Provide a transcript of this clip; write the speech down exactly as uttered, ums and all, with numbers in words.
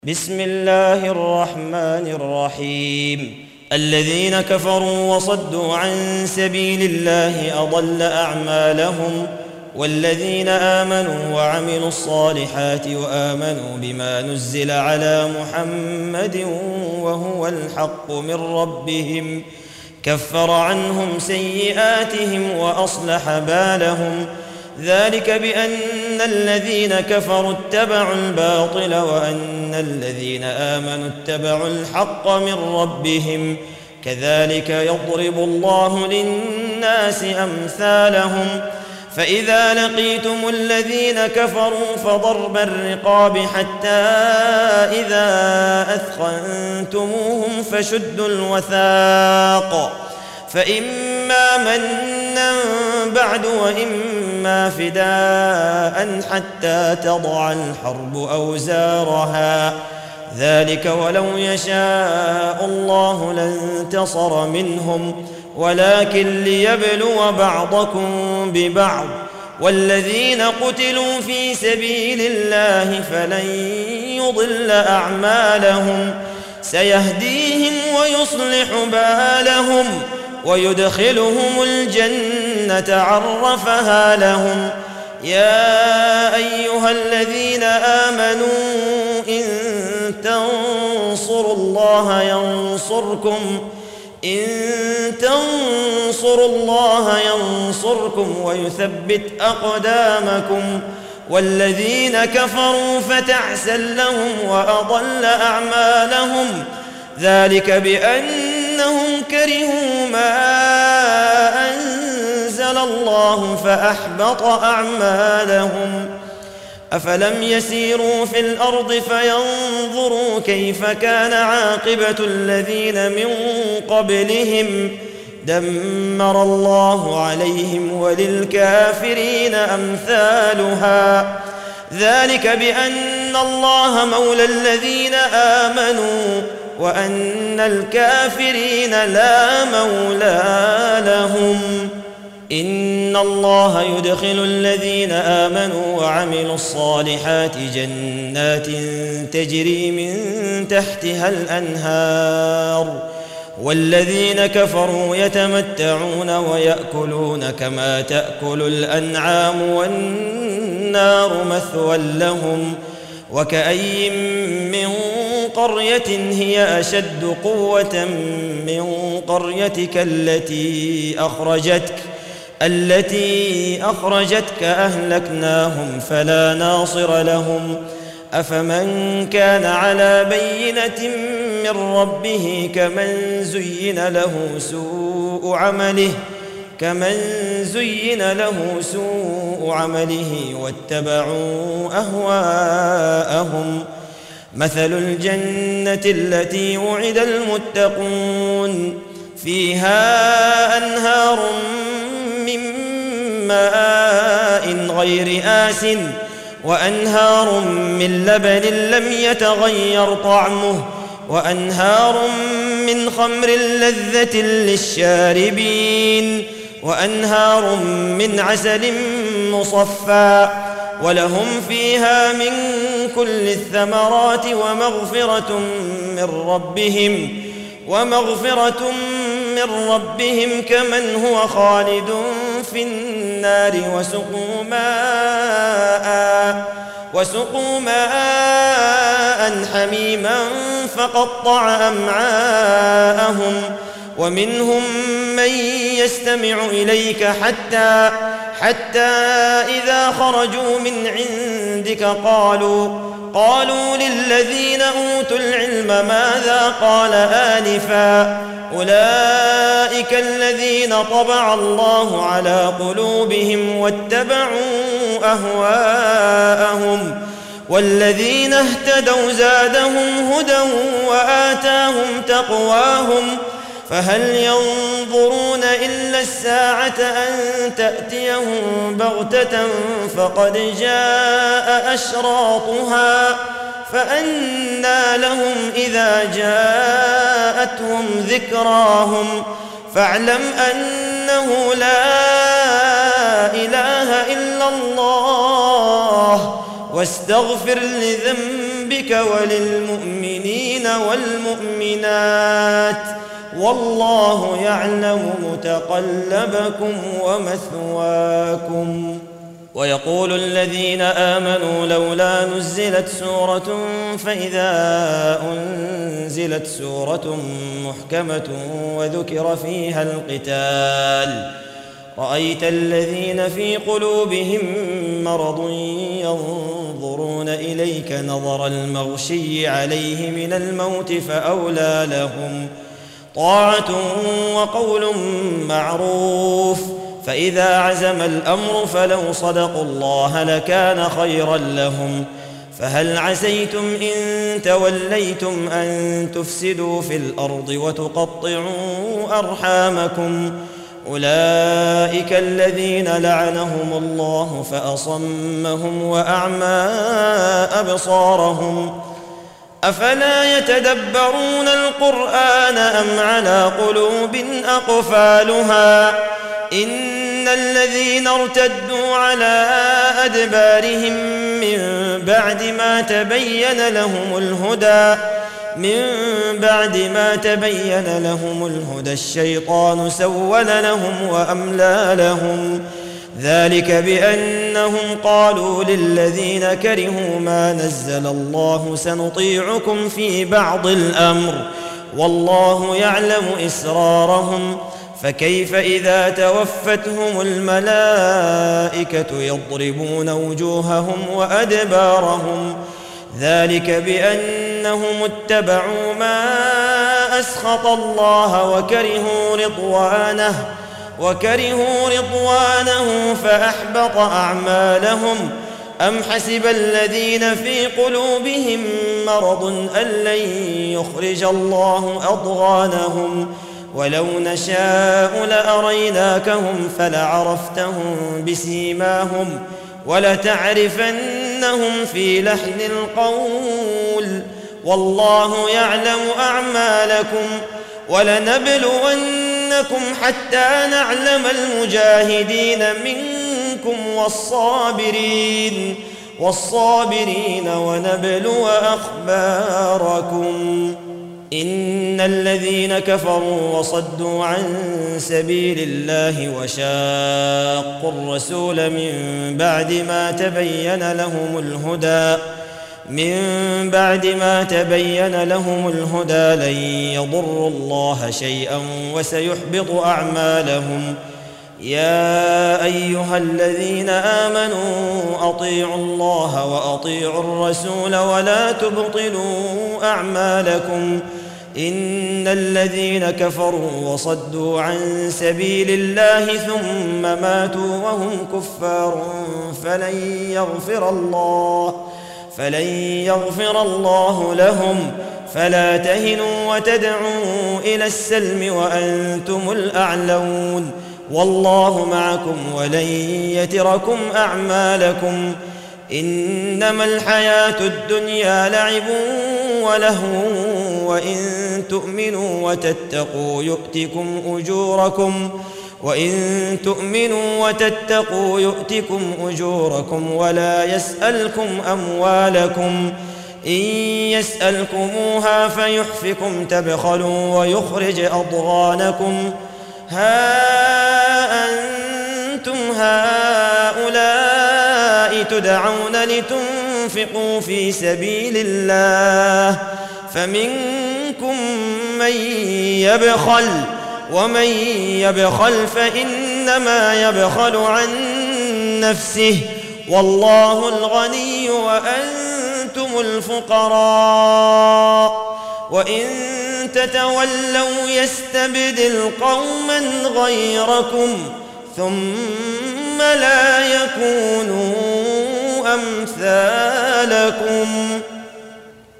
بسم الله الرحمن الرحيم. الذين كفروا وصدوا عن سبيل الله أضل أعمالهم، والذين آمنوا وعملوا الصالحات وآمنوا بما نزل على محمد وهو الحق من ربهم كفر عنهم سيئاتهم وأصلح بالهم، ذلك بأن الذين كفروا اتبعوا الباطل وأن الذين آمنوا اتبعوا الحق من ربهم، كذلك يضرب الله للناس أمثالهم. فإذا لقيتم الذين كفروا فضرب الرقاب حتى إذا أثخنتموهم فشدوا الوثاق، فإما منا بعد وإما فداء حتى تضع الحرب أوزارها، ذلك ولو يشاء الله لانتصر منهم ولكن ليبلو بعضكم ببعض، والذين قتلوا في سبيل الله فلن يضل أعمالهم، سيهديهم ويصلح بالهم ويدخلهم الجنة عرفها لهم. يا أيها الذين آمنوا إن تنصروا الله ينصركم إن تنصروا الله ينصركم ويثبت أقدامكم، والذين كفروا فتعسا لهم وأضل أعمالهم، ذلك بأنهم كرهوا ما أنزل الله فأحبط أعمالهم. أفلم يسيروا في الأرض فينظروا كيف كان عاقبة الذين من قبلهم، دمر الله عليهم وللكافرين أمثالها، ذلك بأن الله مولى الذين آمنوا وأن الكافرين لا مولى لهم. إن الله يدخل الذين آمنوا وعملوا الصالحات جنات تجري من تحتها الأنهار، والذين كفروا يتمتعون ويأكلون كما تأكل الأنعام والنار مثوى لهم. وكأي من قرية هي أشد قوة من قريتك التي أخرجتك التي أخرجتك أهلكناهم فلا ناصر لهم. أفمن كان على بينة من ربه كمن زين له سوء عمله كمن زين له سوء عمله واتبعوا أهواءهم. مثل الجنة التي وعد المتقون فيها أنهار من ماء غير آسٍ وأنهار من لبن لم يتغير طعمه وأنهار من خمر لذة للشاربين وأنهار من عسل مصفى، ولهم فيها من كل الثمرات ومغفرة من ربهم ومغفرة من ربهم كمن هو خالد في النار وسقوا ماء وسقوا ماء حميما فقطع أمعاءهم. ومنهم من يستمع إليك حتى حتى إذا خرجوا من عندك قالوا قالوا للذين أوتوا العلم ماذا قال آنفا، أولئك الذين طبع الله على قلوبهم واتبعوا أهواءهم، والذين اهتدوا زادهم هدى وآتاهم تقواهم. فهل ينظرون إلا الساعة أن تأتيهم بغتة فقد جاء أشراطها، فأنى لهم إذا جاءتهم ذكراهم. فاعلم أنه لا إله إلا الله واستغفر لذنبك بك وللمؤمنين والمؤمنات والله يعلم متقلبكم ومثواكم. ويقول الذين آمنوا لولا نزلت سورة فإذا أنزلت سورة محكمة وذكر فيها القتال رأيت الذين في قلوبهم مرض ينظرون إليك نظر المغشي عليه من الموت فأولى لهم طاعة وقول معروف فإذا عزم الأمر فلو صدقوا الله لكان خيرا لهم. فهل عسيتم إن توليتم أن تفسدوا في الأرض وتقطعوا أرحامكم أولئك الذين لعنهم الله فأصمهم وأعمى أبصارهم أفلا يتدبرون القرآن أم على قلوب أقفالها إن الذين ارتدوا على أدبارهم من بعد ما تبين لهم الهدى من بعد ما تبين لهم الهدى الشيطان سول لهم وأملى لهم ذلك بأنهم قالوا للذين كرهوا ما نزل الله سنطيعكم في بعض الأمر والله يعلم إسرارهم فكيف إذا توفتهم الملائكة يضربون وجوههم وأدبارهم ذلك بأنهم اتبعوا ما أسخط الله وكرهوا رضوانه وكرهوا رضوانه فأحبط أعمالهم أم حسب الذين في قلوبهم مرض أن لن يخرج الله أضغانهم ولو نشاء لأريناكهم فلعرفتهم بسيماهم ولتعرفنهم في لحن القول والله يعلم أعمالكم ولنبلونكم حتى نعلم المجاهدين منكم والصابرين والصابرين ونبلو أخباركم. إن الذين كفروا وصدوا عن سبيل الله وشاقوا الرسول من بعد ما تبين لهم الهدى من بعد ما تبين لهم الهدى لن يضروا الله شيئا وسيحبط أعمالهم. يا أيها الذين آمنوا أطيعوا الله وأطيعوا الرسول ولا تبطلوا أعمالكم إن الذين كفروا وصدوا عن سبيل الله ثم ماتوا وهم كفار فلن يغفر الله فلن يغفر الله لهم فلا تهنوا وتدعوا إلى السلم وأنتم الأعلون والله معكم ولن يتركم أعمالكم. إنما الحياة الدنيا لعب ولهو وإن تؤمنوا وتتقوا يؤتكم أجوركم وإن تؤمنوا وتتقوا يؤتكم أجوركم ولا يسألكم أموالكم إن يسألكموها فيحفكم تبخلوا ويخرج أضغانكم. ها أنتم هؤلاء تدعون لتنفقوا في سبيل الله فمنكم من يبخل ومن يبخل فإنما يبخل عن نفسه والله الغني وأنتم الفقراء وإن تتولوا يستبدل قوما غيركم ثم لا يكونوا أمثالكم.